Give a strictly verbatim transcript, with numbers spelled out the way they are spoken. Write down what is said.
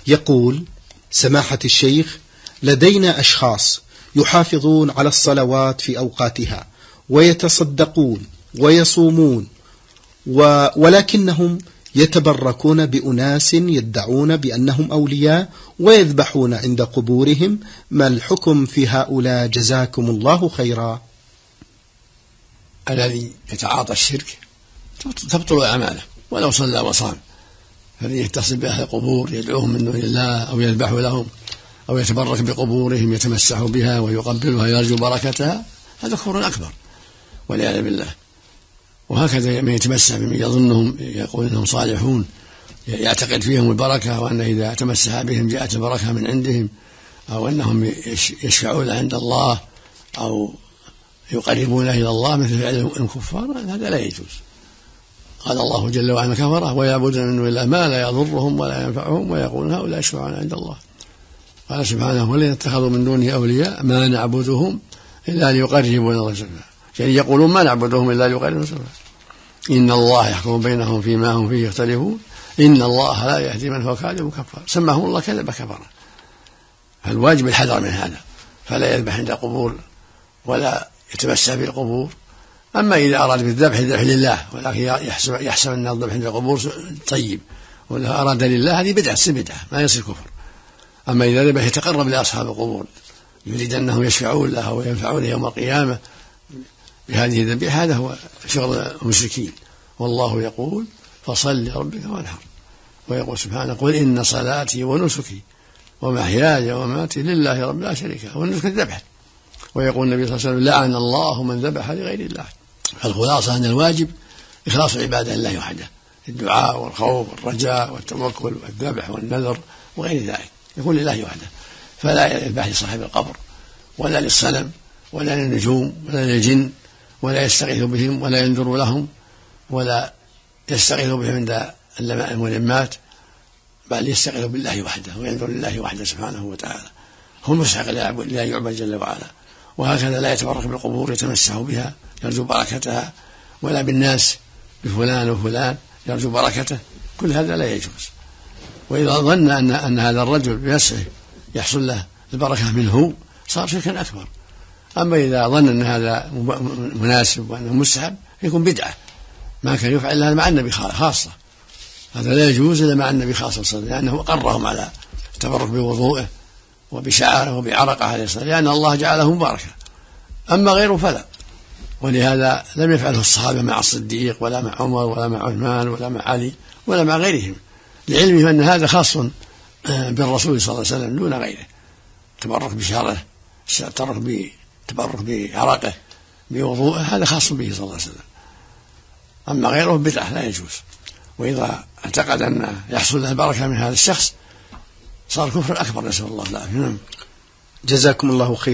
يقول: سماحة الشيخ، لدينا أشخاص يحافظون على الصلوات في أوقاتها ويتصدقون ويصومون، ولكنهم يتبركون بأناس يدعون بأنهم أولياء ويذبحون عند قبورهم. ما الحكم في هؤلاء جزاكم الله خيرا؟ الذي يتعاطى الشرك تبطل أعماله ولو صلى وصام، فالذي يتصل بأهل القبور يدعوهم من دون الله أو يذبح لهم أو يتبرك بقبورهم يتمسح بها ويقبلها ويرجو بركتها، هذا كفر أكبر والعياذ بالله. وهكذا من يتمسح بمن يظنهم يقول انهم صالحون يعتقد فيهم البركه، وان اذا تمسح بهم جاءت البركه من عندهم، او انهم يشفعون عند الله او يقربون الى الله مثل فعل الكفار، هذا لا يجوز. قال الله جل وعلا: كفره ويعبدون من دون الله ما لا يضرهم ولا ينفعهم ويقولون هؤلاء يشفعون عند الله. قال سبحانه: والذين اتخذوا من دونه اولياء ما نعبدهم الا ليقربونا الله زلفى، يعني يقولون ما نعبدهم الا ليقربونا زلفى. إن الله يحكم بينهم فيما هم فيه يختلفون إن الله لا يهدي من هو كاذب كفار. سماهم الله كذب كفرا. فالواجب الحذر من هذا، فلا يذبح عند القبور ولا يتمسح بالقبور. أما إذا أراد بالذبح الذبح لله، ولكن يحسب, يحسب أن الذبح عند القبور طيب، ولا أراد لله، هذه بدعة بدعة ما يصير كفر. أما إذا ذبح يتقرب لأصحاب القبور يريد أنهم يشفعون له وينفعون يوم القيامة بهذه الذبيحة، هذا هو شغل المشركين. والله يقول: فصل لربك وانحر. ويقول سبحانه: قل إن صلاتي ونسكي ومحياي ومماتي لله رب لا شريك له، والنسك الذبح. ويقول النبي صلى الله عليه وسلم: لعن الله من ذبح لغير الله. فالخلاصة أن الواجب إخلاص العبادة لله وحده، الدعاء والخوف والرجاء والتوكل والذبح والنذر وغير ذلك يكون لله وحده، فلا يذبح لصاحب القبر ولا للصنم ولا للنجوم ولا للجن، ولا يستغيث بهم ولا ينذر لهم ولا يستغيث بهم عند الملمات، بل يستغيث بالله وحده وينذر لله وحده سبحانه وتعالى. هو المستحق لا يعبد جل وعلا. وهكذا لا يتبرك بالقبور يتمسح بها يرجو بركتها، ولا بالناس بفلان وفلان يرجو بركته، كل هذا لا يجوز. وإذا ظن أن, أن هذا الرجل بنفسه يحصل له البركة منه صار شركا أكبر. أما إذا ظن أن هذا مناسب وأنه مستحب يكون بدعة، ما كان يفعل إلا مع النبي خاصة، هذا لا يجوز إلا مع النبي خاصة، لأنه قرهم على التبرك بوضوءه وبشعاره وبعرقه عليه الصلاة، لأن الله جعله مباركا. أما غيره فلا. ولهذا لم يفعله الصحابة مع الصديق ولا مع عمر ولا مع عثمان ولا مع علي ولا مع غيرهم، لعلمهم أن هذا خاص بالرسول صلى الله عليه وسلم دون غيره. تبرك بشعره، تبرك بعرقه بوضوءه، هذا خاص به صلى الله عليه وسلم. أما غيره بدعة لا يجوز. وإذا اعتقد أن يحصل له البركة من هذا الشخص صار كفر أكبر، نسأل الله العافية. جزاكم الله خيرا.